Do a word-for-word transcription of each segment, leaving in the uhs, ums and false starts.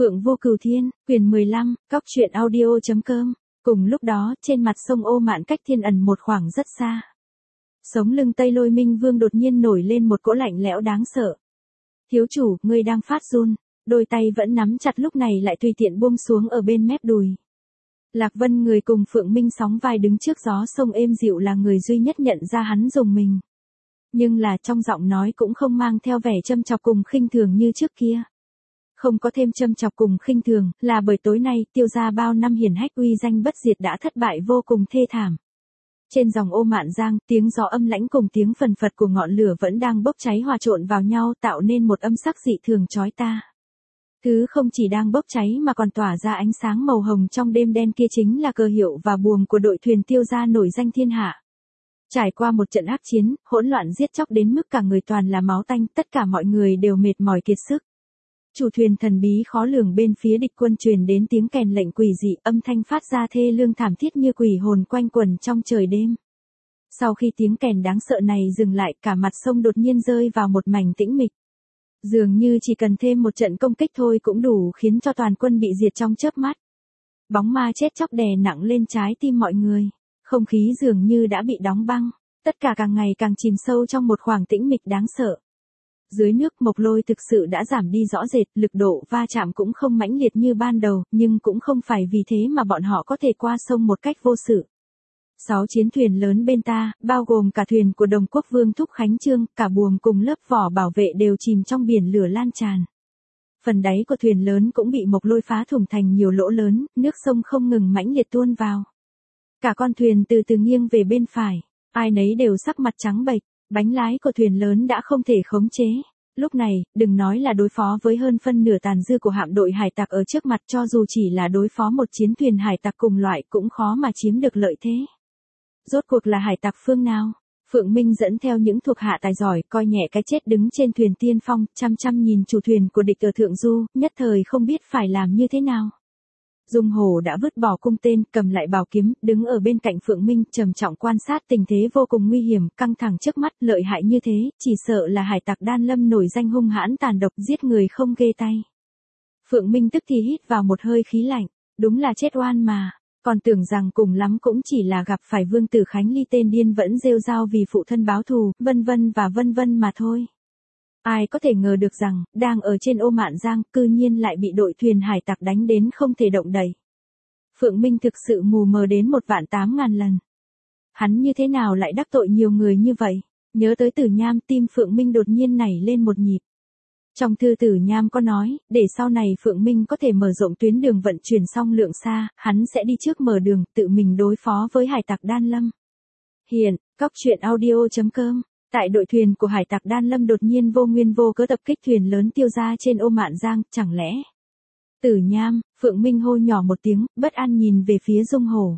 Phượng Vô Cửu Thiên, quyển mười lăm, cóc truyện audio.com. Cùng lúc đó, trên mặt sông Ô Mạn cách thiên ẩn một khoảng rất xa. Sống lưng Tây Lôi Minh Vương đột nhiên nổi lên một cỗ lạnh lẽo đáng sợ. Thiếu chủ, ngươi đang phát run, đôi tay vẫn nắm chặt lúc này lại tùy tiện buông xuống ở bên mép đùi. Lạc Vân người cùng Phượng Minh sóng vai đứng trước gió sông êm dịu là người duy nhất nhận ra hắn dùng mình. Nhưng là trong giọng nói cũng không mang theo vẻ châm chọc cùng khinh thường như trước kia. Không có thêm châm chọc cùng khinh thường, là bởi tối nay Tiêu gia bao năm hiển hách uy danh bất diệt đã thất bại vô cùng thê thảm. Trên dòng Ô Mạn Giang, tiếng gió âm lãnh cùng tiếng phần phật của ngọn lửa vẫn đang bốc cháy hòa trộn vào nhau tạo nên một âm sắc dị thường chói ta. Thứ không chỉ đang bốc cháy mà còn tỏa ra ánh sáng màu hồng trong đêm đen kia chính là cờ hiệu và buồm của đội thuyền Tiêu gia nổi danh thiên hạ. Trải qua một trận ác chiến, hỗn loạn giết chóc đến mức cả người toàn là máu tanh, tất cả mọi người đều mệt mỏi kiệt sức. Chủ thuyền thần bí khó lường bên phía địch quân truyền đến tiếng kèn lệnh quỷ dị, âm thanh phát ra thê lương thảm thiết như quỷ hồn quanh quẩn trong trời đêm. Sau khi tiếng kèn đáng sợ này dừng lại, cả mặt sông đột nhiên rơi vào một mảnh tĩnh mịch. Dường như chỉ cần thêm một trận công kích thôi cũng đủ khiến cho toàn quân bị diệt trong chớp mắt. Bóng ma chết chóc đè nặng lên trái tim mọi người, không khí dường như đã bị đóng băng, tất cả càng ngày càng chìm sâu trong một khoảng tĩnh mịch đáng sợ. Dưới nước Mộc Lôi thực sự đã giảm đi rõ rệt, lực độ va chạm cũng không mãnh liệt như ban đầu, nhưng cũng không phải vì thế mà bọn họ có thể qua sông một cách vô sự. Sáu chiến thuyền lớn bên ta, bao gồm cả thuyền của Đồng Quốc Vương Thúc Khánh Trương, cả buồm cùng lớp vỏ bảo vệ đều chìm trong biển lửa lan tràn. Phần đáy của thuyền lớn cũng bị Mộc Lôi phá thủng thành nhiều lỗ lớn, nước sông không ngừng mãnh liệt tuôn vào. Cả con thuyền từ từ nghiêng về bên phải, ai nấy đều sắc mặt trắng bệch. Bánh lái của thuyền lớn đã không thể khống chế. Lúc này, đừng nói là đối phó với hơn phân nửa tàn dư của hạm đội hải tặc ở trước mặt, cho dù chỉ là đối phó một chiến thuyền hải tặc cùng loại cũng khó mà chiếm được lợi thế. Rốt cuộc là hải tặc phương nào? Phượng Minh dẫn theo những thuộc hạ tài giỏi, coi nhẹ cái chết đứng trên thuyền tiên phong, chăm chăm nhìn chủ thuyền của địch ở thượng du, nhất thời không biết phải làm như thế nào. Dung Hổ đã vứt bỏ cung tên, cầm lại bảo kiếm, đứng ở bên cạnh Phượng Minh, trầm trọng quan sát tình thế vô cùng nguy hiểm, căng thẳng trước mắt, lợi hại như thế, chỉ sợ là hải tặc Đan Lâm nổi danh hung hãn tàn độc, giết người không ghê tay. Phượng Minh tức thì hít vào một hơi khí lạnh, đúng là chết oan mà, còn tưởng rằng cùng lắm cũng chỉ là gặp phải Vương Tử Khánh Ly tên điên vẫn rêu rao vì phụ thân báo thù, vân vân và vân vân mà thôi. Ai có thể ngờ được rằng, đang ở trên Ô Mạn Giang, cư nhiên lại bị đội thuyền hải tặc đánh đến không thể động đậy. Phượng Minh thực sự mù mờ đến một vạn tám ngàn lần. Hắn như thế nào lại đắc tội nhiều người như vậy? Nhớ tới Tử Nham, tim Phượng Minh đột nhiên nảy lên một nhịp. Trong thư Tử Nham có nói, để sau này Phượng Minh có thể mở rộng tuyến đường vận chuyển song lượng xa, hắn sẽ đi trước mở đường, tự mình đối phó với hải tặc Đan Lâm. Hiện, cóc truyện audio.com. Tại đội thuyền của hải tặc Đan Lâm đột nhiên vô nguyên vô cớ tập kích thuyền lớn Tiêu gia trên Ô Mạn Giang, chẳng lẽ? Tử Nham, Phượng Minh hô nhỏ một tiếng, bất an nhìn về phía Dung Hổ.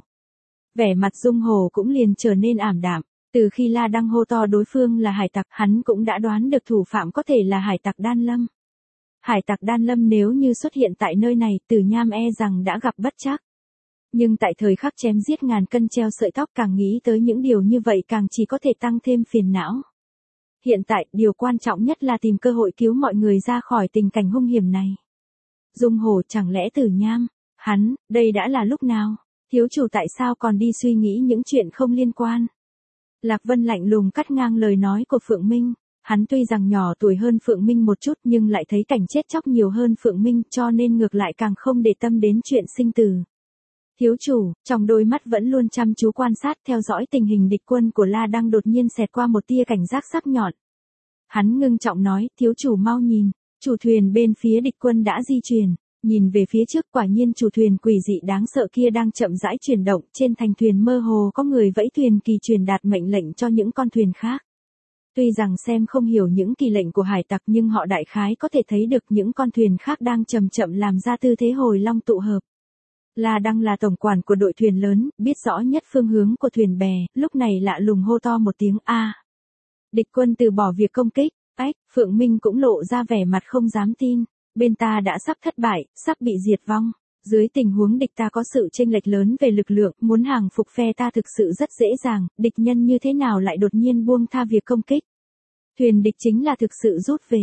Vẻ mặt Dung Hổ cũng liền trở nên ảm đạm, từ khi La Đăng hô to đối phương là hải tặc, hắn cũng đã đoán được thủ phạm có thể là hải tặc Đan Lâm. Hải tặc Đan Lâm nếu như xuất hiện tại nơi này, Tử Nham e rằng đã gặp bất trắc. Nhưng tại thời khắc chém giết ngàn cân treo sợi tóc, càng nghĩ tới những điều như vậy càng chỉ có thể tăng thêm phiền não. Hiện tại, điều quan trọng nhất là tìm cơ hội cứu mọi người ra khỏi tình cảnh hung hiểm này. Dung Hổ, chẳng lẽ Tử Nham, hắn, đây đã là lúc nào? Thiếu chủ tại sao còn đi suy nghĩ những chuyện không liên quan? Lạc Vân lạnh lùng cắt ngang lời nói của Phượng Minh. Hắn tuy rằng nhỏ tuổi hơn Phượng Minh một chút nhưng lại thấy cảnh chết chóc nhiều hơn Phượng Minh, cho nên ngược lại càng không để tâm đến chuyện sinh tử. Thiếu chủ, trong đôi mắt vẫn luôn chăm chú quan sát theo dõi tình hình địch quân của La Đăng đột nhiên xẹt qua một tia cảnh giác sắc nhọn. Hắn ngưng trọng nói, thiếu chủ mau nhìn, chủ thuyền bên phía địch quân đã di chuyển, nhìn về phía trước quả nhiên chủ thuyền quỷ dị đáng sợ kia đang chậm rãi chuyển động, trên thành thuyền mơ hồ có người vẫy thuyền kỳ truyền đạt mệnh lệnh cho những con thuyền khác. Tuy rằng xem không hiểu những kỳ lệnh của hải tặc nhưng họ đại khái có thể thấy được những con thuyền khác đang chậm chậm làm ra tư thế hồi long tụ hợp. La Đăng là tổng quản của đội thuyền lớn, biết rõ nhất phương hướng của thuyền bè, lúc này lạ lùng hô to một tiếng A. Địch quân từ bỏ việc công kích, ách, Phượng Minh cũng lộ ra vẻ mặt không dám tin, bên ta đã sắp thất bại, sắp bị diệt vong. Dưới tình huống địch ta có sự chênh lệch lớn về lực lượng, muốn hàng phục phe ta thực sự rất dễ dàng, địch nhân như thế nào lại đột nhiên buông tha việc công kích. Thuyền địch chính là thực sự rút về.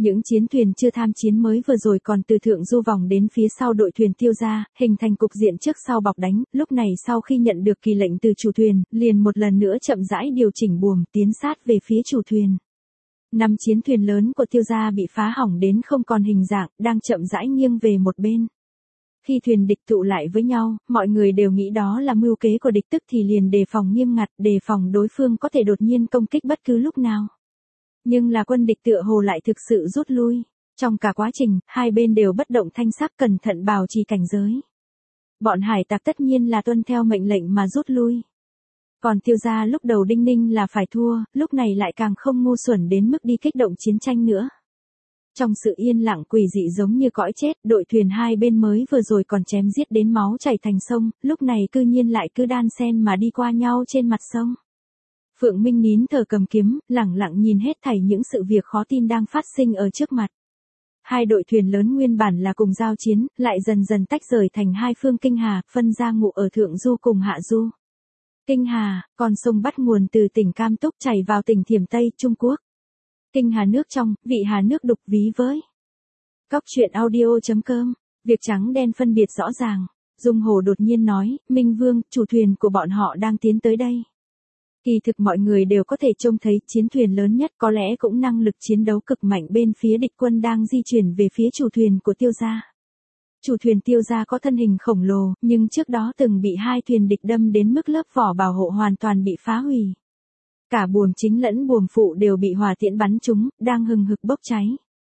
Những chiến thuyền chưa tham chiến mới vừa rồi còn từ thượng du vòng đến phía sau đội thuyền Tiêu gia, hình thành cục diện trước sau bọc đánh, lúc này sau khi nhận được kỳ lệnh từ chủ thuyền, liền một lần nữa chậm rãi điều chỉnh buồm tiến sát về phía chủ thuyền. Năm chiến thuyền lớn của Tiêu gia bị phá hỏng đến không còn hình dạng, đang chậm rãi nghiêng về một bên. Khi thuyền địch tụ lại với nhau, mọi người đều nghĩ đó là mưu kế của địch, tức thì liền đề phòng nghiêm ngặt, đề phòng đối phương có thể đột nhiên công kích bất cứ lúc nào. Nhưng là quân địch tựa hồ lại thực sự rút lui. Trong cả quá trình, hai bên đều bất động thanh sắc cẩn thận bảo trì cảnh giới. Bọn hải tặc tất nhiên là tuân theo mệnh lệnh mà rút lui. Còn Tiêu gia lúc đầu đinh ninh là phải thua, lúc này lại càng không ngu xuẩn đến mức đi kích động chiến tranh nữa. Trong sự yên lặng quỷ dị giống như cõi chết, đội thuyền hai bên mới vừa rồi còn chém giết đến máu chảy thành sông, lúc này cư nhiên lại cứ đan xen mà đi qua nhau trên mặt sông. Phượng Minh nín thở cầm kiếm, lẳng lặng nhìn hết thảy những sự việc khó tin đang phát sinh ở trước mặt. Hai đội thuyền lớn nguyên bản là cùng giao chiến, lại dần dần tách rời thành hai phương kinh hà, phân ra ngụ ở thượng du cùng hạ du. Kinh hà, con sông bắt nguồn từ tỉnh Cam Túc chảy vào tỉnh Thiểm Tây, Trung Quốc. Kinh hà nước trong, vị hà nước đục ví với. Cóc truyện audio chấm com, việc trắng đen phân biệt rõ ràng. Dung Hồ đột nhiên nói, Minh Vương, chủ thuyền của bọn họ đang tiến tới đây. Kỳ thực mọi người đều có thể trông thấy chiến thuyền lớn nhất có lẽ cũng năng lực chiến đấu cực mạnh bên phía địch quân đang di chuyển về phía chủ thuyền của Tiêu gia. Chủ thuyền Tiêu gia có thân hình khổng lồ, nhưng trước đó từng bị hai thuyền địch đâm đến mức lớp vỏ bảo hộ hoàn toàn bị phá hủy. Cả buồm chính lẫn buồm phụ đều bị hỏa tiễn bắn trúng, đang hừng hực bốc cháy.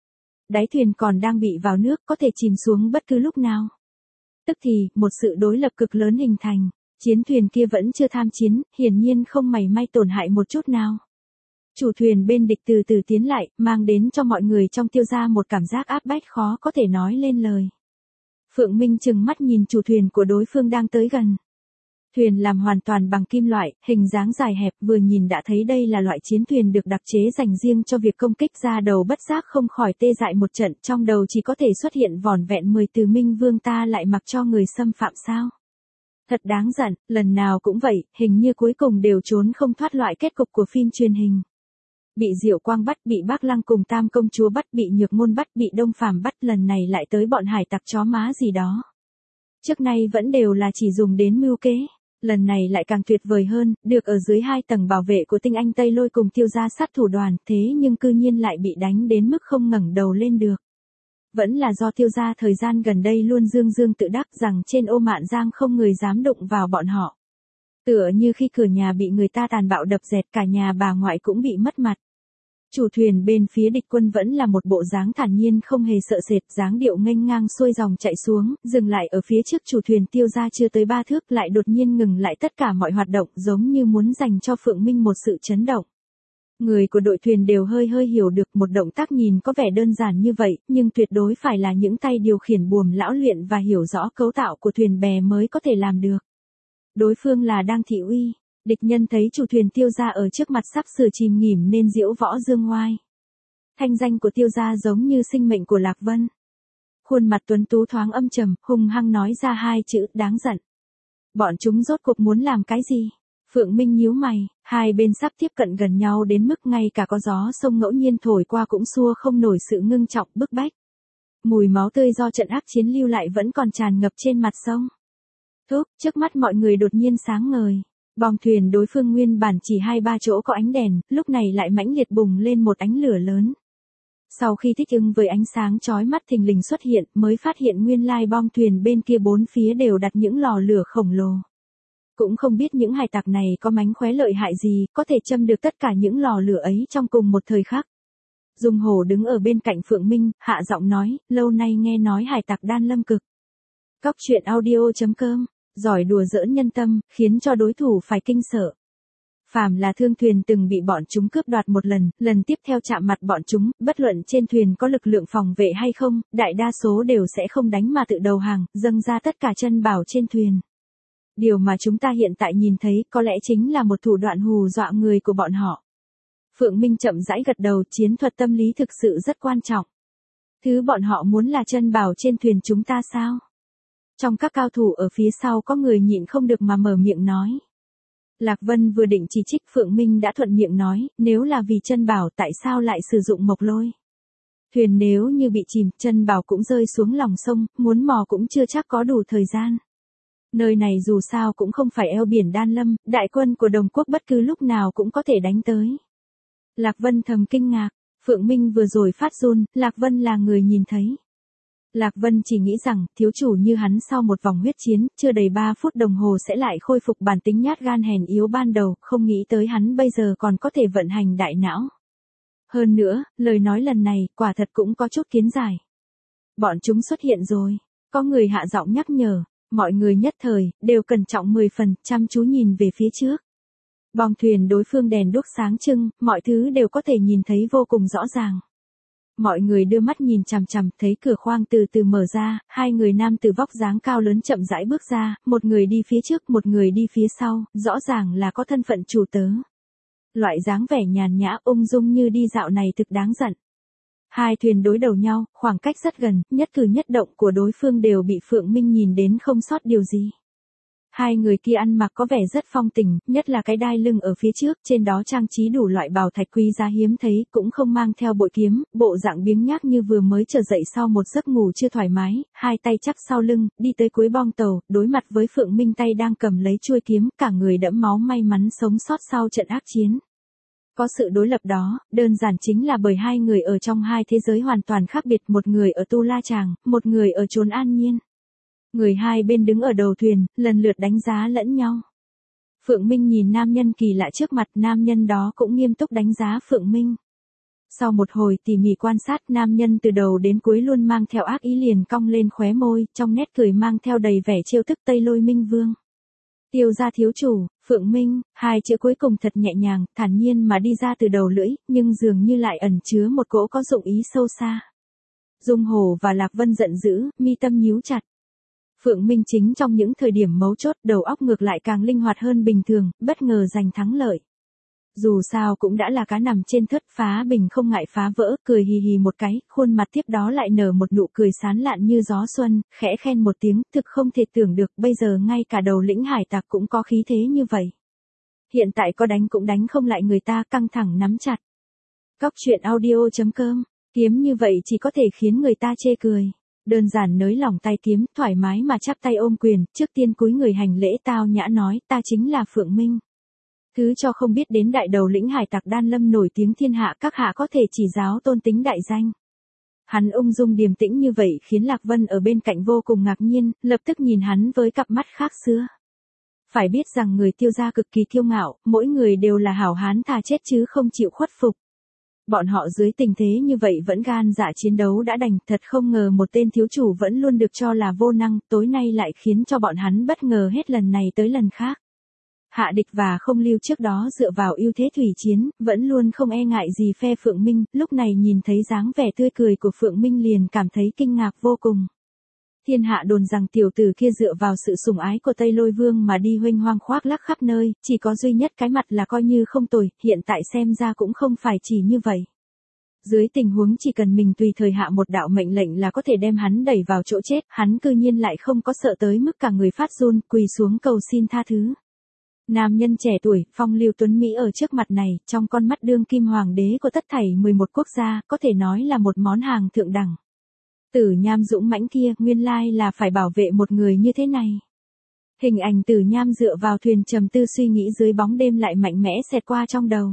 Đáy thuyền còn đang bị vào nước, có thể chìm xuống bất cứ lúc nào. Tức thì, một sự đối lập cực lớn hình thành. Chiến thuyền kia vẫn chưa tham chiến, hiển nhiên không mảy may tổn hại một chút nào. Chủ thuyền bên địch từ từ tiến lại, mang đến cho mọi người trong Tiêu gia một cảm giác áp bách khó có thể nói lên lời. Phượng Minh trừng mắt nhìn chủ thuyền của đối phương đang tới gần. Thuyền làm hoàn toàn bằng kim loại, hình dáng dài hẹp, vừa nhìn đã thấy đây là loại chiến thuyền được đặc chế dành riêng cho việc công kích, ra đầu bất giác không khỏi tê dại một trận, trong đầu chỉ có thể xuất hiện vỏn vẹn mười từ Minh Vương ta lại mặc cho người xâm phạm sao. Thật đáng giận, lần nào cũng vậy, hình như cuối cùng đều trốn không thoát loại kết cục của phim truyền hình. Bị Diệu Quang bắt, bị Bác Lăng cùng Tam công chúa bắt, bị Nhược Môn bắt, bị Đông Phàm bắt, lần này lại tới bọn hải tặc chó má gì đó. Trước nay vẫn đều là chỉ dùng đến mưu kế, lần này lại càng tuyệt vời hơn, được ở dưới hai tầng bảo vệ của Tinh Anh Tây Lôi cùng Tiêu gia sát thủ đoàn, thế nhưng cư nhiên lại bị đánh đến mức không ngẩng đầu lên được. Vẫn là do Tiêu gia thời gian gần đây luôn dương dương tự đắc rằng trên ô Mạn Giang không người dám đụng vào bọn họ. Tựa như khi cửa nhà bị người ta tàn bạo đập dẹt, cả nhà bà ngoại cũng bị mất mặt. Chủ thuyền bên phía địch quân vẫn là một bộ dáng thản nhiên không hề sợ sệt, dáng điệu nghênh ngang xuôi dòng chạy xuống, dừng lại ở phía trước chủ thuyền Tiêu gia chưa tới ba thước, lại đột nhiên ngừng lại tất cả mọi hoạt động, giống như muốn dành cho Phượng Minh một sự chấn động. Người của đội thuyền đều hơi hơi hiểu được, một động tác nhìn có vẻ đơn giản như vậy, nhưng tuyệt đối phải là những tay điều khiển buồm lão luyện và hiểu rõ cấu tạo của thuyền bè mới có thể làm được. Đối phương là Đang Thị Uy. Địch nhân thấy chủ thuyền Tiêu gia ở trước mặt sắp sửa chìm nghỉm nên diễu võ dương oai. Thanh danh của Tiêu gia giống như sinh mệnh của Lạc Vân. Khuôn mặt tuấn tú thoáng âm trầm, hung hăng nói ra hai chữ đáng giận. Bọn chúng rốt cuộc muốn làm cái gì? Phượng Minh nhíu mày, hai bên sắp tiếp cận gần nhau đến mức ngay cả có gió sông ngẫu nhiên thổi qua cũng xua không nổi sự ngưng trọng bức bách. Mùi máu tươi do trận ác chiến lưu lại vẫn còn tràn ngập trên mặt sông. Thúc, trước mắt mọi người đột nhiên sáng ngời. Bong thuyền đối phương nguyên bản chỉ hai ba chỗ có ánh đèn, lúc này lại mãnh liệt bùng lên một ánh lửa lớn. Sau khi thích ứng với ánh sáng chói mắt thình lình xuất hiện, mới phát hiện nguyên lai bong thuyền bên kia bốn phía đều đặt những lò lửa khổng lồ. Cũng không biết những hải tặc này có mánh khóe lợi hại gì, có thể châm được tất cả những lò lửa ấy trong cùng một thời khắc. Dung Hồ đứng ở bên cạnh Phượng Minh, hạ giọng nói, lâu nay nghe nói hải tặc đan lâm cực. Cóc truyện audio chấm com, giỏi đùa giỡn nhân tâm, khiến cho đối thủ phải kinh sợ. Phàm là thương thuyền từng bị bọn chúng cướp đoạt một lần, lần tiếp theo chạm mặt bọn chúng, bất luận trên thuyền có lực lượng phòng vệ hay không, đại đa số đều sẽ không đánh mà tự đầu hàng, dâng ra tất cả chân bảo trên thuyền. Điều mà chúng ta hiện tại nhìn thấy có lẽ chính là một thủ đoạn hù dọa người của bọn họ. Phượng Minh chậm rãi gật đầu, chiến thuật tâm lý thực sự rất quan trọng. Thứ bọn họ muốn là chân bảo trên thuyền chúng ta sao? Trong các cao thủ ở phía sau có người nhịn không được mà mở miệng nói. Lạc Vân vừa định chỉ trích Phượng Minh đã thuận miệng nói, nếu là vì chân bảo tại sao lại sử dụng mộc lôi? Thuyền nếu như bị chìm, chân bảo cũng rơi xuống lòng sông, muốn mò cũng chưa chắc có đủ thời gian. Nơi này dù sao cũng không phải eo biển Đan Lâm, đại quân của Đồng Quốc bất cứ lúc nào cũng có thể đánh tới. Lạc Vân thầm kinh ngạc, Phượng Minh vừa rồi phát run, Lạc Vân là người nhìn thấy. Lạc Vân chỉ nghĩ rằng, thiếu chủ như hắn sau một vòng huyết chiến, chưa đầy ba phút đồng hồ sẽ lại khôi phục bản tính nhát gan hèn yếu ban đầu, không nghĩ tới hắn bây giờ còn có thể vận hành đại não. Hơn nữa, lời nói lần này, quả thật cũng có chút kiến giải. Bọn chúng xuất hiện rồi, có người hạ giọng nhắc nhở, mọi người nhất thời, đều cẩn trọng mười phần, chăm chú nhìn về phía trước. Bong thuyền đối phương đèn đuốc sáng trưng, mọi thứ đều có thể nhìn thấy vô cùng rõ ràng. Mọi người đưa mắt nhìn chằm chằm, thấy cửa khoang từ từ mở ra, hai người nam từ vóc dáng cao lớn chậm rãi bước ra, một người đi phía trước, một người đi phía sau, rõ ràng là có thân phận chủ tớ. Loại dáng vẻ nhàn nhã ung dung như đi dạo này thực đáng giận. Hai thuyền đối đầu nhau, khoảng cách rất gần, nhất cử nhất động của đối phương đều bị Phượng Minh nhìn đến không sót điều gì. Hai người kia ăn mặc có vẻ rất phong tình, nhất là cái đai lưng ở phía trước, trên đó trang trí đủ loại bảo thạch quý giá hiếm thấy, cũng không mang theo bội kiếm, bộ dạng biếng nhác như vừa mới trở dậy sau một giấc ngủ chưa thoải mái, hai tay chắp sau lưng, đi tới cuối bong tàu, đối mặt với Phượng Minh tay đang cầm lấy chuôi kiếm, cả người đẫm máu may mắn sống sót sau trận ác chiến. Có sự đối lập đó, đơn giản chính là bởi hai người ở trong hai thế giới hoàn toàn khác biệt, một người ở Tu La Tràng, một người ở chốn an nhiên. Người hai bên đứng ở đầu thuyền, lần lượt đánh giá lẫn nhau. Phượng Minh nhìn nam nhân kỳ lạ trước mặt, nam nhân đó cũng nghiêm túc đánh giá Phượng Minh. Sau một hồi tỉ mỉ quan sát, nam nhân từ đầu đến cuối luôn mang theo ác ý liền cong lên khóe môi, trong nét cười mang theo đầy vẻ trêu thức Tây Lôi Minh Vương. Tiêu gia thiếu chủ, Phượng Minh, hai chữ cuối cùng thật nhẹ nhàng, thản nhiên mà đi ra từ đầu lưỡi, nhưng dường như lại ẩn chứa một cỗ có dụng ý sâu xa. Dung Hổ và Lạc Vân giận dữ, mi tâm nhíu chặt. Phượng Minh chính trong những thời điểm mấu chốt, đầu óc ngược lại càng linh hoạt hơn bình thường, bất ngờ giành thắng lợi. Dù sao cũng đã là cá nằm trên thớt, phá bình không ngại phá vỡ, cười hì hì một cái, khuôn mặt tiếp đó lại nở một nụ cười sán lạn như gió xuân, khẽ khen một tiếng, thực không thể tưởng được, bây giờ ngay cả đầu lĩnh hải tặc cũng có khí thế như vậy. Hiện tại có đánh cũng đánh không lại người ta, căng thẳng nắm chặt. Cóc truyện audio chấm com, kiếm như vậy chỉ có thể khiến người ta chê cười. Đơn giản nới lỏng tay kiếm, thoải mái mà chắp tay ôm quyền, trước tiên cúi người hành lễ tao nhã nói, ta chính là Phượng Minh. Thứ cho không biết đến đại đầu lĩnh hải tặc Đan Lâm nổi tiếng thiên hạ, các hạ có thể chỉ giáo tôn tính đại danh. Hắn ung dung điềm tĩnh như vậy khiến Lạc Vân ở bên cạnh vô cùng ngạc nhiên, lập tức nhìn hắn với cặp mắt khác xưa. Phải biết rằng người Tiêu gia cực kỳ kiêu ngạo, mỗi người đều là hảo hán thà chết chứ không chịu khuất phục. Bọn họ dưới tình thế như vậy vẫn gan dạ chiến đấu đã đành, thật không ngờ một tên thiếu chủ vẫn luôn được cho là vô năng, tối nay lại khiến cho bọn hắn bất ngờ hết lần này tới lần khác. Hạ Địch và Không Lưu trước đó dựa vào ưu thế thủy chiến, vẫn luôn không e ngại gì phe Phượng Minh, lúc này nhìn thấy dáng vẻ tươi cười của Phượng Minh liền cảm thấy kinh ngạc vô cùng. Thiên hạ đồn rằng tiểu tử kia dựa vào sự sủng ái của Tây Lôi Vương mà đi huênh hoang khoác lác khắp nơi, chỉ có duy nhất cái mặt là coi như không tồi, hiện tại xem ra cũng không phải chỉ như vậy. Dưới tình huống chỉ cần mình tùy thời hạ một đạo mệnh lệnh là có thể đem hắn đẩy vào chỗ chết, hắn cư nhiên lại không có sợ tới mức cả người phát run, quỳ xuống cầu xin tha thứ. Nam nhân trẻ tuổi, phong lưu tuấn Mỹ ở trước mặt này, trong con mắt đương kim hoàng đế của tất thảy mười một quốc gia, có thể nói là một món hàng thượng đẳng. Tử Nham dũng mãnh kia, nguyên lai là phải bảo vệ một người như thế này. Hình ảnh Tử Nham dựa vào thuyền trầm tư suy nghĩ dưới bóng đêm lại mạnh mẽ xẹt qua trong đầu.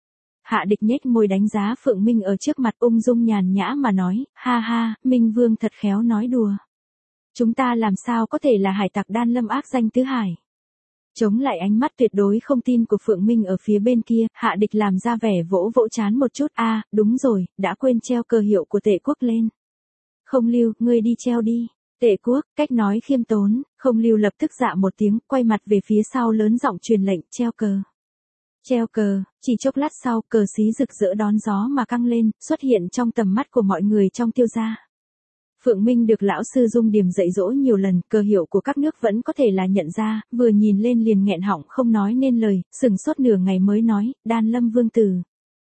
Hạ Địch nhếch môi đánh giá Phượng Minh ở trước mặt ung dung nhàn nhã mà nói, ha ha, Minh Vương thật khéo nói đùa. Chúng ta làm sao có thể là hải tặc Đan Lâm ác danh tứ hải. Chống lại ánh mắt tuyệt đối không tin của Phượng Minh ở phía bên kia, Hạ Địch làm ra vẻ vỗ vỗ chán một chút, a, à, đúng rồi, đã quên treo cờ hiệu của Tệ Quốc lên. Không Lưu, ngươi đi treo đi. Tệ Quốc, cách nói khiêm tốn, Không Lưu lập tức dạ một tiếng, quay mặt về phía sau lớn giọng truyền lệnh, treo cờ. Treo cờ, chỉ chốc lát sau, cờ xí rực rỡ đón gió mà căng lên, xuất hiện trong tầm mắt của mọi người trong Tiêu gia. Phượng Minh được lão sư Dung Điểm dạy dỗ nhiều lần, cờ hiệu của các nước vẫn có thể là nhận ra, vừa nhìn lên liền nghẹn họng không nói nên lời, sừng sốt nửa ngày mới nói, Đan Lâm Vương tử.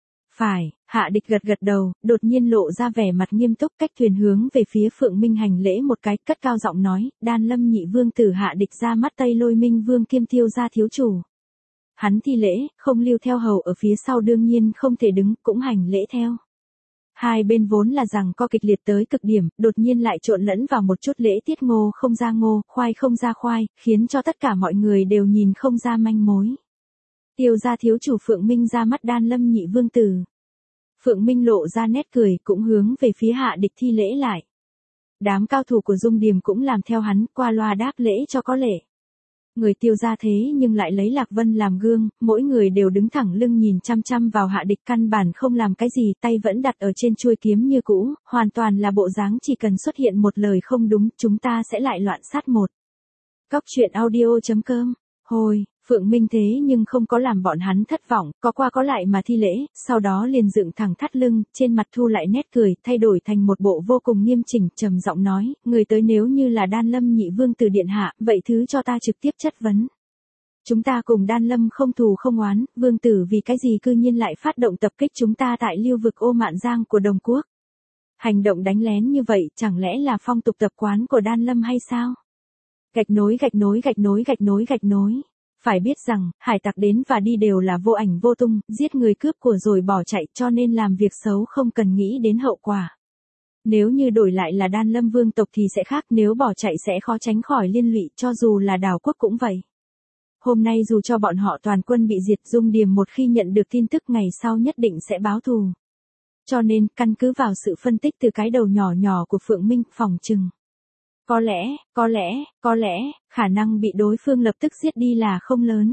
Phải, Hạ Địch gật gật đầu, đột nhiên lộ ra vẻ mặt nghiêm túc, cách thuyền hướng về phía Phượng Minh hành lễ một cái, cất cao giọng nói, Đan Lâm nhị vương tử Hạ Địch ra mắt Tây Lôi Minh Vương kiêm Tiêu gia thiếu chủ. Hắn thi lễ, Không Lưu theo hầu ở phía sau đương nhiên không thể đứng, cũng hành lễ theo. Hai bên vốn là rằng co kịch liệt tới cực điểm, đột nhiên lại trộn lẫn vào một chút lễ tiết ngô không ra ngô, khoai không ra khoai, khiến cho tất cả mọi người đều nhìn không ra manh mối. Tiêu gia thiếu chủ Phượng Minh ra mắt Đan Lâm nhị vương tử. Phượng Minh lộ ra nét cười, cũng hướng về phía Hạ Địch thi lễ lại. Đám cao thủ của Dung Điềm cũng làm theo hắn, qua loa đáp lễ cho có lễ. Người Tiêu gia thế nhưng lại lấy Lạc Vân làm gương, mỗi người đều đứng thẳng lưng nhìn chăm chăm vào Hạ Địch, căn bản không làm cái gì, tay vẫn đặt ở trên chuôi kiếm như cũ, hoàn toàn là bộ dáng chỉ cần xuất hiện một lời không đúng, chúng ta sẽ lại loạn sát một. Cóc truyện audio chấm com. Hồi, Phượng Minh thế nhưng không có làm bọn hắn thất vọng, có qua có lại mà thi lễ, sau đó liền dựng thẳng thắt lưng, trên mặt thu lại nét cười, thay đổi thành một bộ vô cùng nghiêm chỉnh, trầm giọng nói, người tới nếu như là Đan Lâm nhị vương tử điện hạ, vậy thứ cho ta trực tiếp chất vấn. Chúng ta cùng Đan Lâm không thù không oán, vương tử vì cái gì cư nhiên lại phát động tập kích chúng ta tại lưu vực Ô Mạn Giang của Đồng Quốc. Hành động đánh lén như vậy chẳng lẽ là phong tục tập quán của Đan Lâm hay sao? Gạch nối gạch nối gạch nối gạch nối gạch nối. Phải biết rằng, hải tặc đến và đi đều là vô ảnh vô tung, giết người cướp của rồi bỏ chạy, cho nên làm việc xấu không cần nghĩ đến hậu quả. Nếu như đổi lại là Đan Lâm vương tộc thì sẽ khác, nếu bỏ chạy sẽ khó tránh khỏi liên lụy, cho dù là đảo quốc cũng vậy. Hôm nay dù cho bọn họ toàn quân bị diệt, Dung Điềm một khi nhận được tin tức ngày sau nhất định sẽ báo thù. Cho nên, căn cứ vào sự phân tích từ cái đầu nhỏ nhỏ của Phượng Minh, phòng trừng. Có lẽ, có lẽ, có lẽ, khả năng bị đối phương lập tức giết đi là không lớn.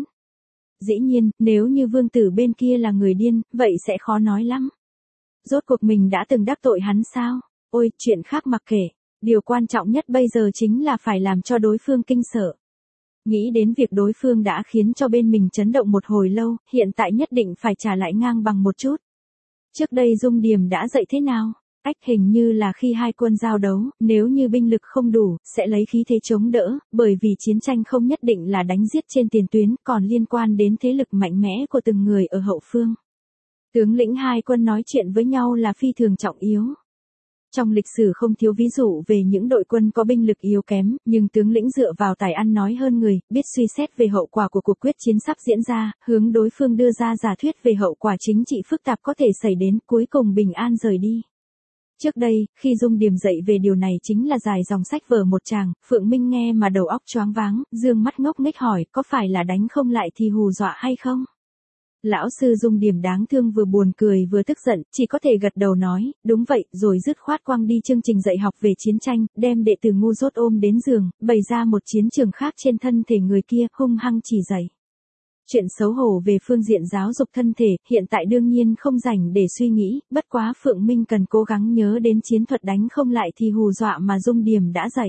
Dĩ nhiên, nếu như vương tử bên kia là người điên, vậy sẽ khó nói lắm. Rốt cuộc mình đã từng đắc tội hắn sao? Ôi, chuyện khác mặc kệ. Điều quan trọng nhất bây giờ chính là phải làm cho đối phương kinh sợ. Nghĩ đến việc đối phương đã khiến cho bên mình chấn động một hồi lâu, hiện tại nhất định phải trả lại ngang bằng một chút. Trước đây Dung Điềm đã dạy thế nào? Ách hình như là khi hai quân giao đấu, nếu như binh lực không đủ, sẽ lấy khí thế chống đỡ, bởi vì chiến tranh không nhất định là đánh giết trên tiền tuyến, còn liên quan đến thế lực mạnh mẽ của từng người ở hậu phương. Tướng lĩnh hai quân nói chuyện với nhau là phi thường trọng yếu. Trong lịch sử không thiếu ví dụ về những đội quân có binh lực yếu kém, nhưng tướng lĩnh dựa vào tài ăn nói hơn người, biết suy xét về hậu quả của cuộc quyết chiến sắp diễn ra, hướng đối phương đưa ra giả thuyết về hậu quả chính trị phức tạp có thể xảy đến, cuối cùng bình an rời đi. Trước đây, khi Dung Điềm dạy về điều này chính là dài dòng sách vở một tràng, Phượng Minh nghe mà đầu óc choáng váng, dương mắt ngốc nghếch hỏi, có phải là đánh không lại thì hù dọa hay không? Lão sư Dung Điềm đáng thương vừa buồn cười vừa tức giận, chỉ có thể gật đầu nói, đúng vậy, rồi dứt khoát quăng đi chương trình dạy học về chiến tranh, đem đệ tử ngu dốt ôm đến giường, bày ra một chiến trường khác trên thân thể người kia, hung hăng chỉ dạy. Chuyện xấu hổ về phương diện giáo dục thân thể, hiện tại đương nhiên không rảnh để suy nghĩ, bất quá Phượng Minh cần cố gắng nhớ đến chiến thuật đánh không lại thì hù dọa mà Dung Điềm đã dạy.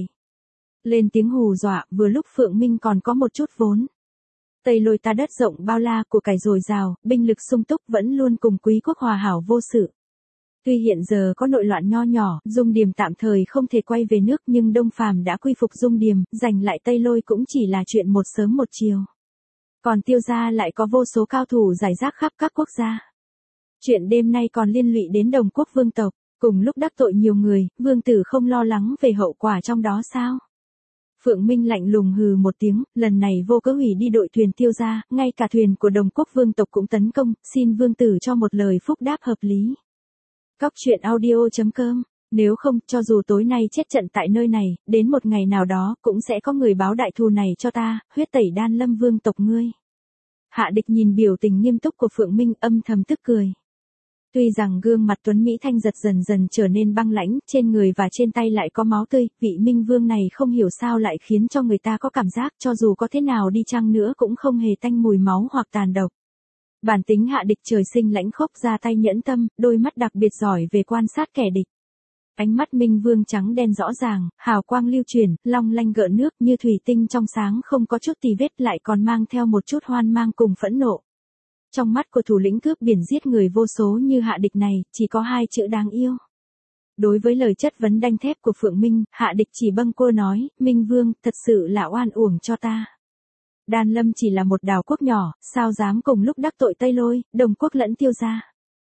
Lên tiếng hù dọa, vừa lúc Phượng Minh còn có một chút vốn. Tây Lôi ta đất rộng bao la, của cải dồi dào, binh lực sung túc, vẫn luôn cùng quý quốc hòa hảo vô sự. Tuy hiện giờ có nội loạn nho nhỏ, Dung Điềm tạm thời không thể quay về nước, nhưng Đông Phàm đã quy phục Dung Điềm, giành lại Tây Lôi cũng chỉ là chuyện một sớm một chiều. Còn Tiêu gia lại có vô số cao thủ rải rác khắp các quốc gia. Chuyện đêm nay còn liên lụy đến Đồng Quốc vương tộc, cùng lúc đắc tội nhiều người, vương tử không lo lắng về hậu quả trong đó sao? Phượng Minh lạnh lùng hừ một tiếng, lần này vô cớ hủy đi đội thuyền Tiêu gia, ngay cả thuyền của Đồng Quốc vương tộc cũng tấn công, xin vương tử cho một lời phúc đáp hợp lý. Cóc truyện audio chấm com. Nếu không, cho dù tối nay chết trận tại nơi này, đến một ngày nào đó, cũng sẽ có người báo đại thù này cho ta, huyết tẩy Đan Lâm vương tộc ngươi. Hạ Địch nhìn biểu tình nghiêm túc của Phượng Minh, âm thầm tức cười. Tuy rằng gương mặt tuấn Mỹ thanh giật dần dần trở nên băng lãnh, trên người và trên tay lại có máu tươi, vị Minh vương này không hiểu sao lại khiến cho người ta có cảm giác cho dù có thế nào đi chăng nữa cũng không hề tanh mùi máu hoặc tàn độc. Bản tính Hạ Địch trời sinh lãnh khốc, ra tay nhẫn tâm, đôi mắt đặc biệt giỏi về quan sát kẻ địch. Ánh mắt Minh Vương trắng đen rõ ràng, hào quang lưu chuyển, long lanh gợn nước như thủy tinh trong sáng, không có chút tì vết, lại còn mang theo một chút hoan mang cùng phẫn nộ. Trong mắt của thủ lĩnh cướp biển giết người vô số như Hạ Địch này, chỉ có hai chữ đáng yêu. Đối với lời chất vấn đanh thép của Phượng Minh, Hạ Địch chỉ bâng quơ nói, Minh Vương, thật sự là oan uổng cho ta. Đan Lâm chỉ là một đảo quốc nhỏ, sao dám cùng lúc đắc tội Tây Lôi, Đồng Quốc lẫn Tiêu gia.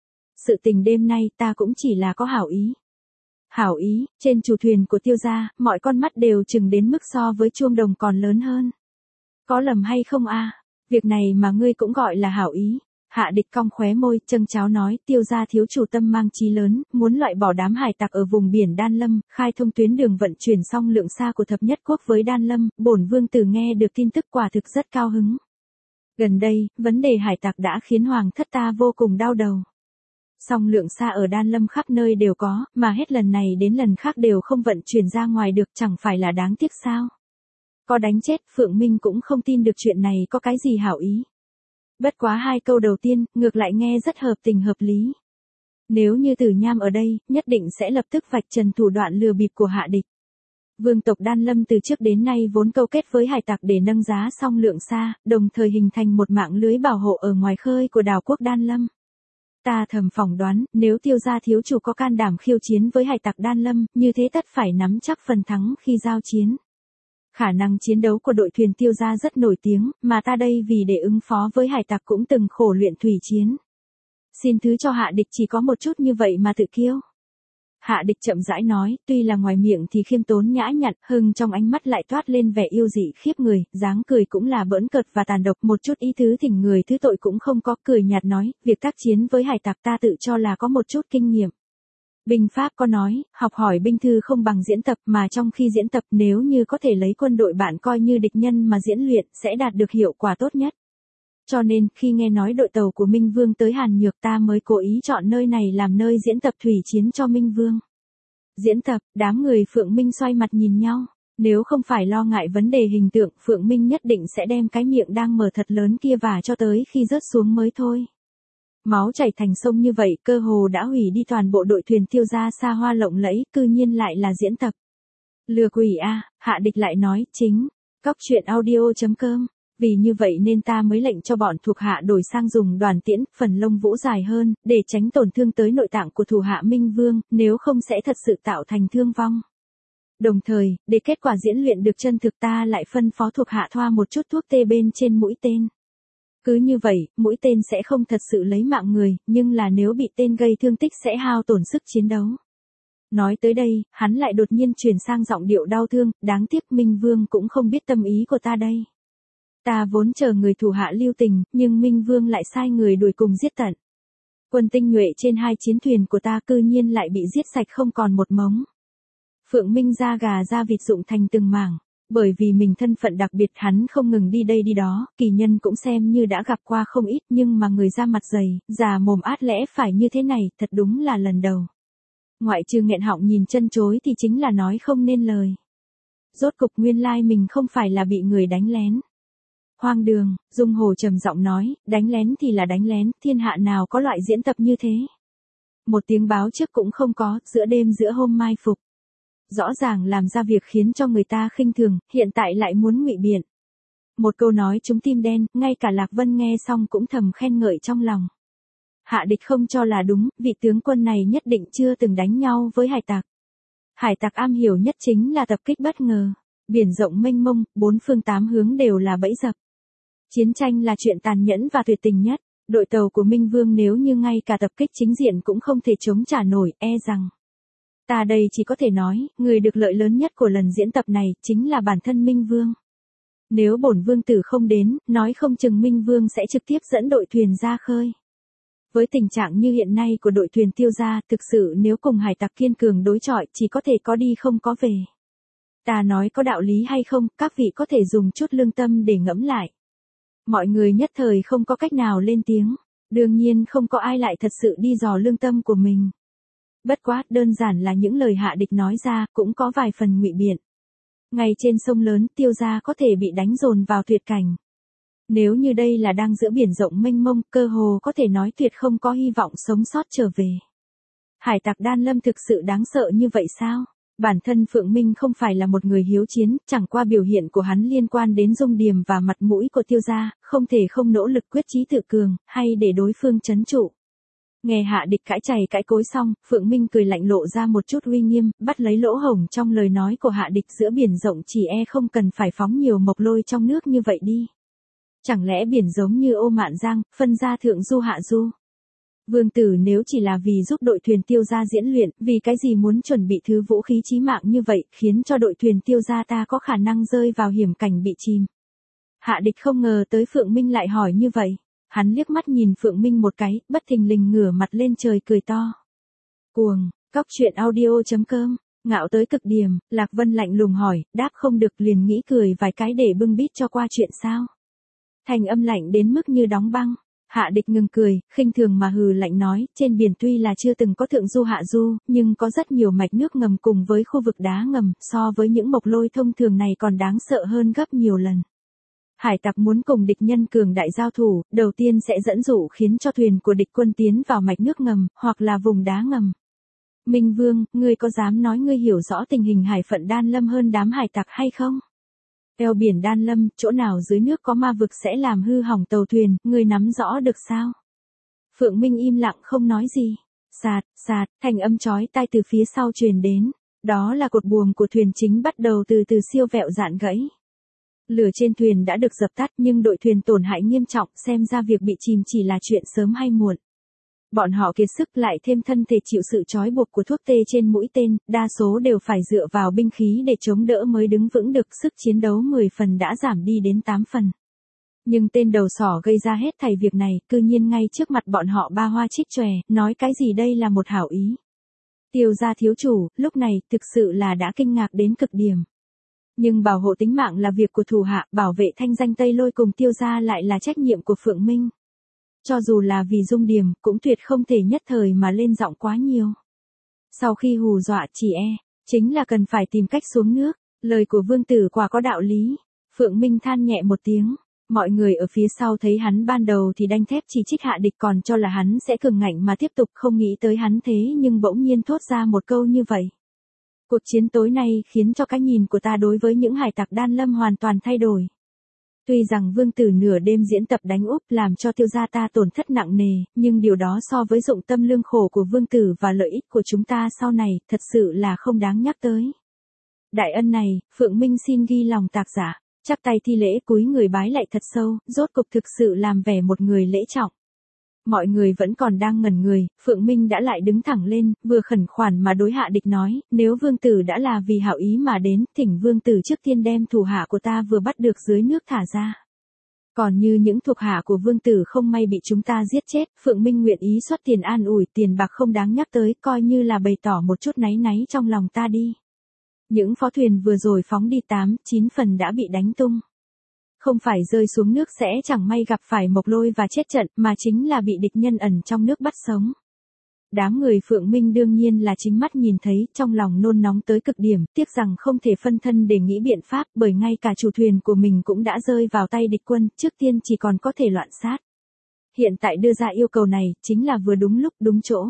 Sự tình đêm nay ta cũng chỉ là có hảo ý. Hảo ý, trên chủ thuyền của Tiêu gia, mọi con mắt đều chừng đến mức so với chuông đồng còn lớn hơn. Có lầm hay không a? Việc này mà ngươi cũng gọi là hảo ý. Hạ Địch cong khóe môi, châng cháo nói, Tiêu gia thiếu chủ tâm mang chí lớn, muốn loại bỏ đám hải tặc ở vùng biển Đan Lâm, khai thông tuyến đường vận chuyển song lượng xa của thập nhất quốc với Đan Lâm, bổn vương tử nghe được tin tức quả thực rất cao hứng. Gần đây, vấn đề hải tặc đã khiến hoàng thất ta vô cùng đau đầu. Song lượng xa ở Đan Lâm khắp nơi đều có, mà hết lần này đến lần khác đều không vận chuyển ra ngoài được, chẳng phải là đáng tiếc sao? Có đánh chết, Phượng Minh cũng không tin được chuyện này có cái gì hảo ý. Bất quá hai câu đầu tiên, ngược lại nghe rất hợp tình hợp lý. Nếu như Tử Nham ở đây, nhất định sẽ lập tức vạch trần thủ đoạn lừa bịp của Hạ Địch. Vương tộc Đan Lâm từ trước đến nay vốn câu kết với hải tặc để nâng giá song lượng xa, đồng thời hình thành một mạng lưới bảo hộ ở ngoài khơi của đảo quốc Đan Lâm. Ta thầm phỏng đoán, nếu Tiêu gia thiếu chủ có can đảm khiêu chiến với hải tặc Đan Lâm, như thế tất phải nắm chắc phần thắng khi giao chiến. Khả năng chiến đấu của đội thuyền Tiêu gia rất nổi tiếng, mà ta đây vì để ứng phó với hải tặc cũng từng khổ luyện thủy chiến. Xin thứ cho Hạ Địch chỉ có một chút như vậy mà tự kiêu. Hạ Địch chậm rãi nói, tuy là ngoài miệng thì khiêm tốn nhã nhặn, hưng trong ánh mắt lại toát lên vẻ yêu dị khiếp người, dáng cười cũng là bỡn cợt và tàn độc, một chút ý thứ thỉnh người thứ tội cũng không có, cười nhạt nói, việc tác chiến với hải tặc ta tự cho là có một chút kinh nghiệm. Binh pháp có nói, học hỏi binh thư không bằng diễn tập, mà trong khi diễn tập nếu như có thể lấy quân đội bạn coi như địch nhân mà diễn luyện sẽ đạt được hiệu quả tốt nhất. Cho nên, khi nghe nói đội tàu của Minh Vương tới Hàn Nhược ta mới cố ý chọn nơi này làm nơi diễn tập thủy chiến cho Minh Vương. Diễn tập, đám người Phượng Minh xoay mặt nhìn nhau. Nếu không phải lo ngại vấn đề hình tượng, Phượng Minh nhất định sẽ đem cái miệng đang mở thật lớn kia và cho tới khi rớt xuống mới thôi. Máu chảy thành sông như vậy, cơ hồ đã hủy đi toàn bộ đội thuyền Tiêu gia xa hoa lộng lẫy, cư nhiên lại là diễn tập. Lừa quỷ a, Hạ Địch lại nói, chính. Cóc truyện audio chấm com. Vì như vậy nên ta mới lệnh cho bọn thuộc hạ đổi sang dùng đoàn tiễn, phần lông vũ dài hơn, để tránh tổn thương tới nội tạng của thủ hạ Minh Vương, nếu không sẽ thật sự tạo thành thương vong. Đồng thời, để kết quả diễn luyện được chân thực ta lại phân phó thuộc hạ thoa một chút thuốc tê bên trên mũi tên. Cứ như vậy, mũi tên sẽ không thật sự lấy mạng người, nhưng là nếu bị tên gây thương tích sẽ hao tổn sức chiến đấu. Nói tới đây, hắn lại đột nhiên chuyển sang giọng điệu đau thương, đáng tiếc Minh Vương cũng không biết tâm ý của ta đây. Ta vốn chờ người thủ hạ lưu tình, nhưng Minh Vương lại sai người đuổi cùng giết tận. Quân tinh nhuệ trên hai chiến thuyền của ta cư nhiên lại bị giết sạch không còn một mống. Phượng Minh da gà da vịt rụng thành từng mảng. Bởi vì mình thân phận đặc biệt hắn không ngừng đi đây đi đó, kỳ nhân cũng xem như đã gặp qua không ít, nhưng mà người da mặt dày, già mồm át lẽ phải như thế này, thật đúng là lần đầu. Ngoại trừ nghẹn họng nhìn chân chối thì chính là nói không nên lời. Rốt cục nguyên lai mình không phải là bị người đánh lén. Hoang đường, Dung Hồ trầm giọng nói, đánh lén thì là đánh lén, thiên hạ nào có loại diễn tập như thế. Một tiếng báo trước cũng không có, giữa đêm giữa hôm mai phục. Rõ ràng làm ra việc khiến cho người ta khinh thường, hiện tại lại muốn ngụy biện. Một câu nói trúng tim đen, ngay cả Lạc Vân nghe xong cũng thầm khen ngợi trong lòng. Hạ Địch không cho là đúng, vị tướng quân này nhất định chưa từng đánh nhau với hải tặc. Hải tặc am hiểu nhất chính là tập kích bất ngờ. Biển rộng mênh mông, bốn phương tám hướng đều là bẫy dập. Chiến tranh là chuyện tàn nhẫn và tuyệt tình nhất. Đội tàu của Minh Vương nếu như ngay cả tập kích chính diện cũng không thể chống trả nổi, e rằng. Ta đây chỉ có thể nói, người được lợi lớn nhất của lần diễn tập này chính là bản thân Minh Vương. Nếu bổn vương tử không đến, nói không chừng Minh Vương sẽ trực tiếp dẫn đội thuyền ra khơi. Với tình trạng như hiện nay của đội thuyền Tiêu gia, thực sự nếu cùng hải tặc kiên cường đối chọi chỉ có thể có đi không có về. Ta nói có đạo lý hay không, các vị có thể dùng chút lương tâm để ngẫm lại. Mọi người nhất thời không có cách nào lên tiếng, đương nhiên không có ai lại thật sự đi dò lương tâm của mình. Bất quá, đơn giản là những lời Hạ Địch nói ra, cũng có vài phần ngụy biện. Ngay trên sông lớn, Tiêu gia có thể bị đánh dồn vào tuyệt cảnh. Nếu như đây là đang giữa biển rộng mênh mông, cơ hồ có thể nói tuyệt không có hy vọng sống sót trở về. Hải tặc Đan Lâm thực sự đáng sợ như vậy sao? Bản thân Phượng Minh không phải là một người hiếu chiến, chẳng qua biểu hiện của hắn liên quan đến dung điềm và mặt mũi của Tiêu gia, không thể không nỗ lực quyết chí tự cường, hay để đối phương trấn trụ. Nghe Hạ Địch cãi chày cãi cối xong, Phượng Minh cười lạnh lộ ra một chút uy nghiêm, bắt lấy lỗ hổng trong lời nói của Hạ Địch, giữa biển rộng chỉ e không cần phải phóng nhiều mộc lôi trong nước như vậy đi. Chẳng lẽ biển giống như ô mạn giang, phân ra thượng du hạ du? Vương tử nếu chỉ là vì giúp đội thuyền Tiêu gia diễn luyện, vì cái gì muốn chuẩn bị thứ vũ khí chí mạng như vậy, khiến cho đội thuyền Tiêu gia ta có khả năng rơi vào hiểm cảnh bị chìm? Hạ Địch không ngờ tới Phượng Minh lại hỏi như vậy. Hắn liếc mắt nhìn Phượng Minh một cái, bất thình lình ngửa mặt lên trời cười to. Cuồng, cóc truyện audio chấm com, ngạo tới cực điểm, Lạc Vân lạnh lùng hỏi, đáp không được liền nghĩ cười vài cái để bưng bít cho qua chuyện sao. Thành âm lạnh đến mức như đóng băng. Hạ Địch ngừng cười, khinh thường mà hừ lạnh nói, trên biển tuy là chưa từng có thượng du hạ du, nhưng có rất nhiều mạch nước ngầm cùng với khu vực đá ngầm, so với những mộc lôi thông thường này còn đáng sợ hơn gấp nhiều lần. Hải tặc muốn cùng địch nhân cường đại giao thủ, đầu tiên sẽ dẫn dụ khiến cho thuyền của địch quân tiến vào mạch nước ngầm, hoặc là vùng đá ngầm. Minh Vương, ngươi có dám nói ngươi hiểu rõ tình hình hải phận Đan Lâm hơn đám hải tặc hay không? Eo biển Đan Lâm, chỗ nào dưới nước có ma vực sẽ làm hư hỏng tàu thuyền, ngươi nắm rõ được sao? Phượng Minh im lặng không nói gì. Sạt, sạt, thành âm chói tai từ phía sau truyền đến. Đó là cột buồm của thuyền chính bắt đầu từ từ siêu vẹo dạn gãy. Lửa trên thuyền đã được dập tắt nhưng đội thuyền tổn hại nghiêm trọng, xem ra việc bị chìm chỉ là chuyện sớm hay muộn. Bọn họ kiệt sức lại thêm thân thể chịu sự trói buộc của thuốc tê trên mũi tên, đa số đều phải dựa vào binh khí để chống đỡ mới đứng vững được, sức chiến đấu mười phần đã giảm đi đến tám phần. Nhưng tên đầu sỏ gây ra hết thảy việc này, cư nhiên ngay trước mặt bọn họ ba hoa trích chòe, nói cái gì đây là một hảo ý. Tiêu gia thiếu chủ, lúc này, thực sự là đã kinh ngạc đến cực điểm. Nhưng bảo hộ tính mạng là việc của thủ hạ, bảo vệ thanh danh Tây Lôi cùng Tiêu gia lại là trách nhiệm của Phượng Minh. Cho dù là vì Dung Điềm, cũng tuyệt không thể nhất thời mà lên giọng quá nhiều. Sau khi hù dọa chỉ e, chính là cần phải tìm cách xuống nước, lời của vương tử quả có đạo lý. Phượng Minh than nhẹ một tiếng, mọi người ở phía sau thấy hắn ban đầu thì đanh thép chỉ trích Hạ Địch còn cho là hắn sẽ cường ngạnh mà tiếp tục, không nghĩ tới hắn thế nhưng bỗng nhiên thốt ra một câu như vậy. Cuộc chiến tối nay khiến cho cái nhìn của ta đối với những hải tặc Đan Lâm hoàn toàn thay đổi. Tuy rằng vương tử nửa đêm diễn tập đánh úp làm cho Tiêu gia ta tổn thất nặng nề, nhưng điều đó so với dụng tâm lương khổ của vương tử và lợi ích của chúng ta sau này, thật sự là không đáng nhắc tới. Đại ân này, Phượng Minh xin ghi lòng tạc giả, chắp tay thi lễ cúi người bái lại thật sâu, rốt cục thực sự làm vẻ một người lễ trọng. Mọi người vẫn còn đang ngẩn người, Phượng Minh đã lại đứng thẳng lên, vừa khẩn khoản mà đối Hạ Địch nói, nếu vương tử đã là vì hảo ý mà đến, thỉnh vương tử trước tiên đem thủ hạ của ta vừa bắt được dưới nước thả ra. Còn như những thuộc hạ của vương tử không may bị chúng ta giết chết, Phượng Minh nguyện ý xuất tiền an ủi, tiền bạc không đáng nhắc tới, coi như là bày tỏ một chút náy náy trong lòng ta đi. Những phó thuyền vừa rồi phóng đi tám, chín phần đã bị đánh tung. Không phải rơi xuống nước sẽ chẳng may gặp phải mộc lôi và chết trận, mà chính là bị địch nhân ẩn trong nước bắt sống. Đám người Phượng Minh đương nhiên là chính mắt nhìn thấy, trong lòng nôn nóng tới cực điểm, tiếc rằng không thể phân thân để nghĩ biện pháp, bởi ngay cả chủ thuyền của mình cũng đã rơi vào tay địch quân, trước tiên chỉ còn có thể loạn sát. Hiện tại đưa ra yêu cầu này, chính là vừa đúng lúc đúng chỗ.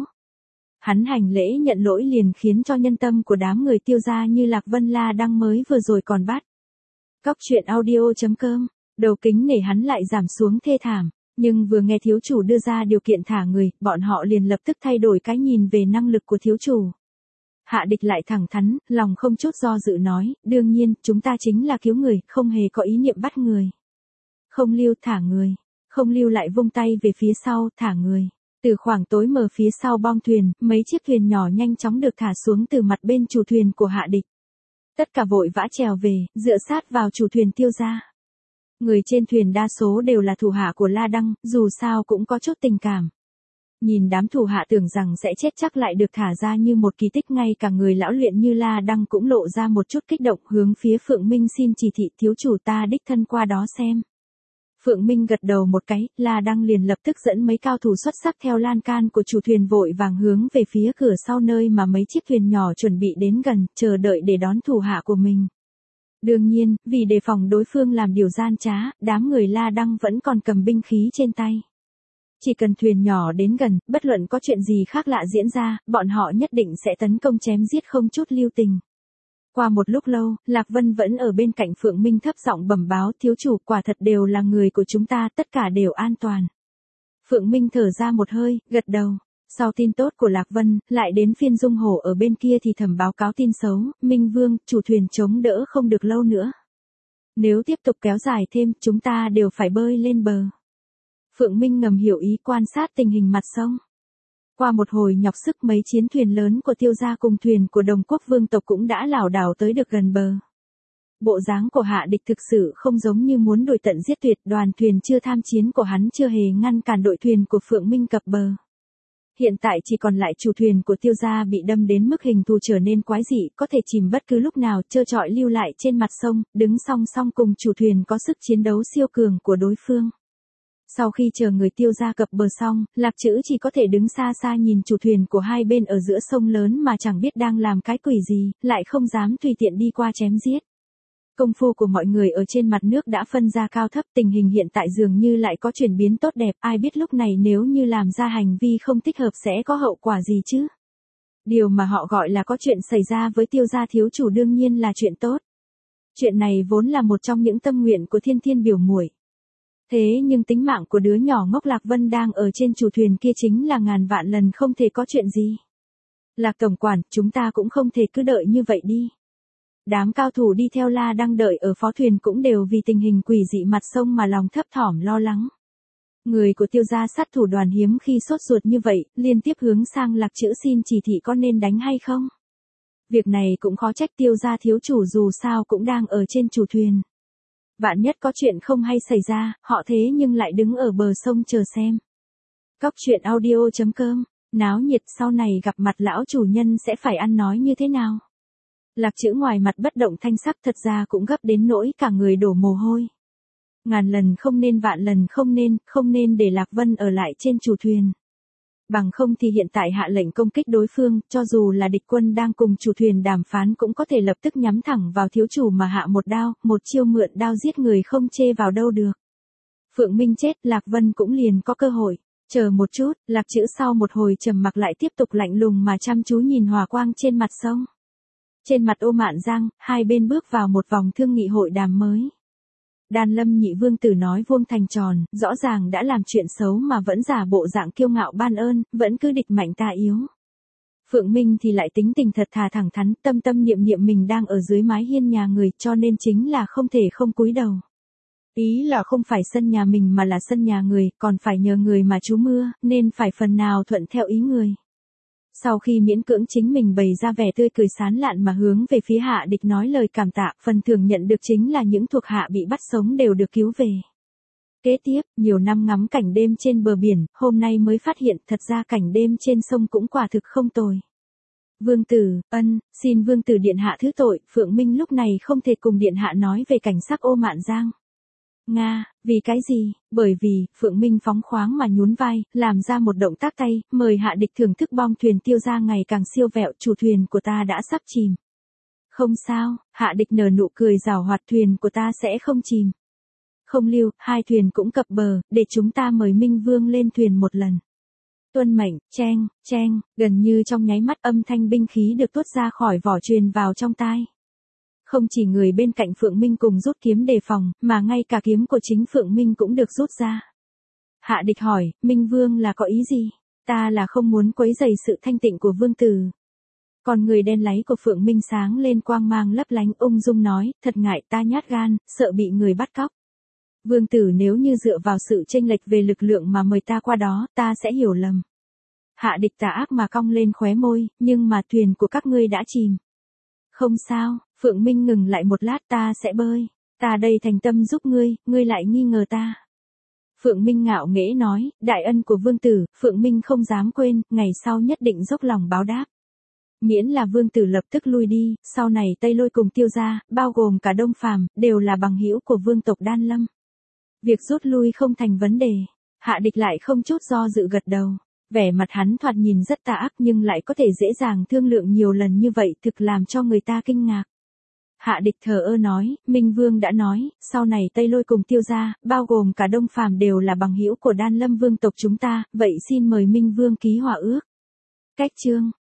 Hắn hành lễ nhận lỗi liền khiến cho nhân tâm của đám người Tiêu gia như Lạc Vân La Đăng mới vừa rồi còn bắt. Cóc truyện audio chấm com, đầu kính nể hắn lại giảm xuống thê thảm, nhưng vừa nghe thiếu chủ đưa ra điều kiện thả người, bọn họ liền lập tức thay đổi cái nhìn về năng lực của thiếu chủ. Hạ Địch lại thẳng thắn, lòng không chút do dự nói, đương nhiên, chúng ta chính là cứu người, không hề có ý niệm bắt người. Không lưu thả người, không lưu lại vung tay về phía sau, thả người. Từ khoảng tối mờ phía sau bong thuyền, mấy chiếc thuyền nhỏ nhanh chóng được thả xuống từ mặt bên chủ thuyền của Hạ Địch. Tất cả vội vã trèo về, dựa sát vào chủ thuyền Tiêu gia. Người trên thuyền đa số đều là thủ hạ của La Đăng, dù sao cũng có chút tình cảm. Nhìn đám thủ hạ tưởng rằng sẽ chết chắc lại được thả ra như một kỳ tích, ngay cả người lão luyện như La Đăng cũng lộ ra một chút kích động, hướng phía Phượng Minh xin chỉ thị, thiếu chủ ta đích thân qua đó xem. Phượng Minh gật đầu một cái, La Đăng liền lập tức dẫn mấy cao thủ xuất sắc theo lan can của chủ thuyền vội vàng hướng về phía cửa sau nơi mà mấy chiếc thuyền nhỏ chuẩn bị đến gần, chờ đợi để đón thủ hạ của mình. Đương nhiên, vì đề phòng đối phương làm điều gian trá, đám người La Đăng vẫn còn cầm binh khí trên tay. Chỉ cần thuyền nhỏ đến gần, bất luận có chuyện gì khác lạ diễn ra, bọn họ nhất định sẽ tấn công chém giết không chút lưu tình. Qua một lúc lâu, Lạc Vân vẫn ở bên cạnh Phượng Minh thấp giọng bẩm báo, thiếu chủ, quả thật đều là người của chúng ta, tất cả đều an toàn. Phượng Minh thở ra một hơi, gật đầu. Sau tin tốt của Lạc Vân, lại đến phiên Dung Hổ ở bên kia thì thầm báo cáo tin xấu, Minh Vương, chủ thuyền chống đỡ không được lâu nữa. Nếu tiếp tục kéo dài thêm, chúng ta đều phải bơi lên bờ. Phượng Minh ngầm hiểu ý quan sát tình hình mặt sông. Qua một hồi nhọc sức mấy chiến thuyền lớn của Tiêu gia cùng thuyền của Đồng Quốc vương tộc cũng đã lảo đảo tới được gần bờ. Bộ dáng của Hạ Địch thực sự không giống như muốn đuổi tận giết tuyệt, đoàn thuyền chưa tham chiến của hắn chưa hề ngăn cản đội thuyền của Phượng Minh cập bờ. Hiện tại chỉ còn lại chủ thuyền của Tiêu gia bị đâm đến mức hình thù trở nên quái dị, có thể chìm bất cứ lúc nào, trơ trọi lưu lại trên mặt sông, đứng song song cùng chủ thuyền có sức chiến đấu siêu cường của đối phương. Sau khi chờ người Tiêu gia cập bờ xong, Lạc Trữ chỉ có thể đứng xa xa nhìn chủ thuyền của hai bên ở giữa sông lớn mà chẳng biết đang làm cái quỷ gì, lại không dám tùy tiện đi qua chém giết. Công phu của mọi người ở trên mặt nước đã phân ra cao thấp, tình hình hiện tại dường như lại có chuyển biến tốt đẹp, ai biết lúc này nếu như làm ra hành vi không thích hợp sẽ có hậu quả gì chứ. Điều mà họ gọi là có chuyện xảy ra với Tiêu gia thiếu chủ đương nhiên là chuyện tốt. Chuyện này vốn là một trong những tâm nguyện của Thiên Thiên biểu muội. Thế nhưng tính mạng của đứa nhỏ ngốc Lạc Vân đang ở trên chủ thuyền kia chính là ngàn vạn lần không thể có chuyện gì. Lạc tổng quản, chúng ta cũng không thể cứ đợi như vậy đi. Đám cao thủ đi theo La đang đợi ở phó thuyền cũng đều vì tình hình quỷ dị mặt sông mà lòng thấp thỏm lo lắng. Người của Tiêu gia sát thủ đoàn hiếm khi sốt ruột như vậy, liên tiếp hướng sang Lạc Trữ xin chỉ thị có nên đánh hay không. Việc này cũng khó trách Tiêu gia thiếu chủ dù sao cũng đang ở trên chủ thuyền. Vạn nhất có chuyện không hay xảy ra, họ thế nhưng lại đứng ở bờ sông chờ xem. Cóc truyện audio chấm com, náo nhiệt sau này gặp mặt lão chủ nhân sẽ phải ăn nói như thế nào. Lạc Trữ ngoài mặt bất động thanh sắc thật ra cũng gấp đến nỗi cả người đổ mồ hôi. Ngàn lần không nên vạn lần không nên, không nên để Lạc Vân ở lại trên chủ thuyền. Bằng không thì hiện tại hạ lệnh công kích đối phương, cho dù là địch quân đang cùng chủ thuyền đàm phán cũng có thể lập tức nhắm thẳng vào thiếu chủ mà hạ một đao, một chiêu mượn đao giết người không chê vào đâu được. Phượng Minh chết, Lạc Vân cũng liền có cơ hội. Chờ một chút, Lạc Trữ sau một hồi trầm mặc lại tiếp tục lạnh lùng mà chăm chú nhìn hòa quang trên mặt sông. Trên mặt Ô Mạn Giang, hai bên bước vào một vòng thương nghị hội đàm mới. Đan Lâm nhị vương tử nói vuông thành tròn, rõ ràng đã làm chuyện xấu mà vẫn giả bộ dạng kiêu ngạo ban ơn, vẫn cứ địch mạnh ta yếu. Phượng Minh thì lại tính tình thật thà thẳng thắn, tâm tâm niệm niệm mình đang ở dưới mái hiên nhà người, cho nên chính là không thể không cúi đầu. Ý là không phải sân nhà mình mà là sân nhà người, còn phải nhờ người mà trú mưa, nên phải phần nào thuận theo ý người. Sau khi miễn cưỡng chính mình bày ra vẻ tươi cười sán lạn mà hướng về phía Hạ Địch nói lời cảm tạ, phần thưởng nhận được chính là những thuộc hạ bị bắt sống đều được cứu về. Kế tiếp, nhiều năm ngắm cảnh đêm trên bờ biển, hôm nay mới phát hiện thật ra cảnh đêm trên sông cũng quả thực không tồi. Vương tử, ân, xin vương tử điện hạ thứ tội, Phượng Minh lúc này không thể cùng điện hạ nói về cảnh sắc Ô Mạn Giang. Nga, vì cái gì? Bởi vì, Phượng Minh phóng khoáng mà nhún vai, làm ra một động tác tay, mời Hạ Địch thưởng thức bong thuyền Tiêu gia ngày càng siêu vẹo, chủ thuyền của ta đã sắp chìm. Không sao, Hạ Địch nở nụ cười giảo hoạt, thuyền của ta sẽ không chìm. Không lưu, hai thuyền cũng cập bờ, để chúng ta mời Minh Vương lên thuyền một lần. Tuân mệnh, cheng, cheng, gần như trong nháy mắt âm thanh binh khí được tuốt ra khỏi vỏ truyền vào trong tai. Không chỉ người bên cạnh Phượng Minh cùng rút kiếm đề phòng, mà ngay cả kiếm của chính Phượng Minh cũng được rút ra. Hạ Địch hỏi, Minh Vương là có ý gì? Ta là không muốn quấy rầy sự thanh tịnh của vương tử. Còn người đen láy của Phượng Minh sáng lên quang mang lấp lánh, ung dung nói, thật ngại ta nhát gan, sợ bị người bắt cóc. Vương tử nếu như dựa vào sự chênh lệch về lực lượng mà mời ta qua đó, ta sẽ hiểu lầm. Hạ Địch tà ác mà cong lên khóe môi, nhưng mà thuyền của các ngươi đã chìm. Không sao, Phượng Minh ngừng lại một lát, ta sẽ bơi, ta đây thành tâm giúp ngươi, ngươi lại nghi ngờ ta. Phượng Minh ngạo nghễ nói, đại ân của vương tử, Phượng Minh không dám quên, ngày sau nhất định dốc lòng báo đáp. Miễn là vương tử lập tức lui đi, sau này Tây Lôi cùng Tiêu gia, bao gồm cả Đông Phàm, đều là bằng hữu của vương tộc Đan Lâm. Việc rút lui không thành vấn đề. Hạ Địch lại không chút do dự gật đầu. Vẻ mặt hắn thoạt nhìn rất tà ác nhưng lại có thể dễ dàng thương lượng nhiều lần như vậy, thực làm cho người ta kinh ngạc. Hạ Địch thờ ơ nói, Minh Vương đã nói, sau này Tây Lôi cùng Tiêu gia, bao gồm cả Đông Phàm đều là bằng hữu của Đan Lâm vương tộc chúng ta, vậy xin mời Minh Vương ký hòa ước. Cách chương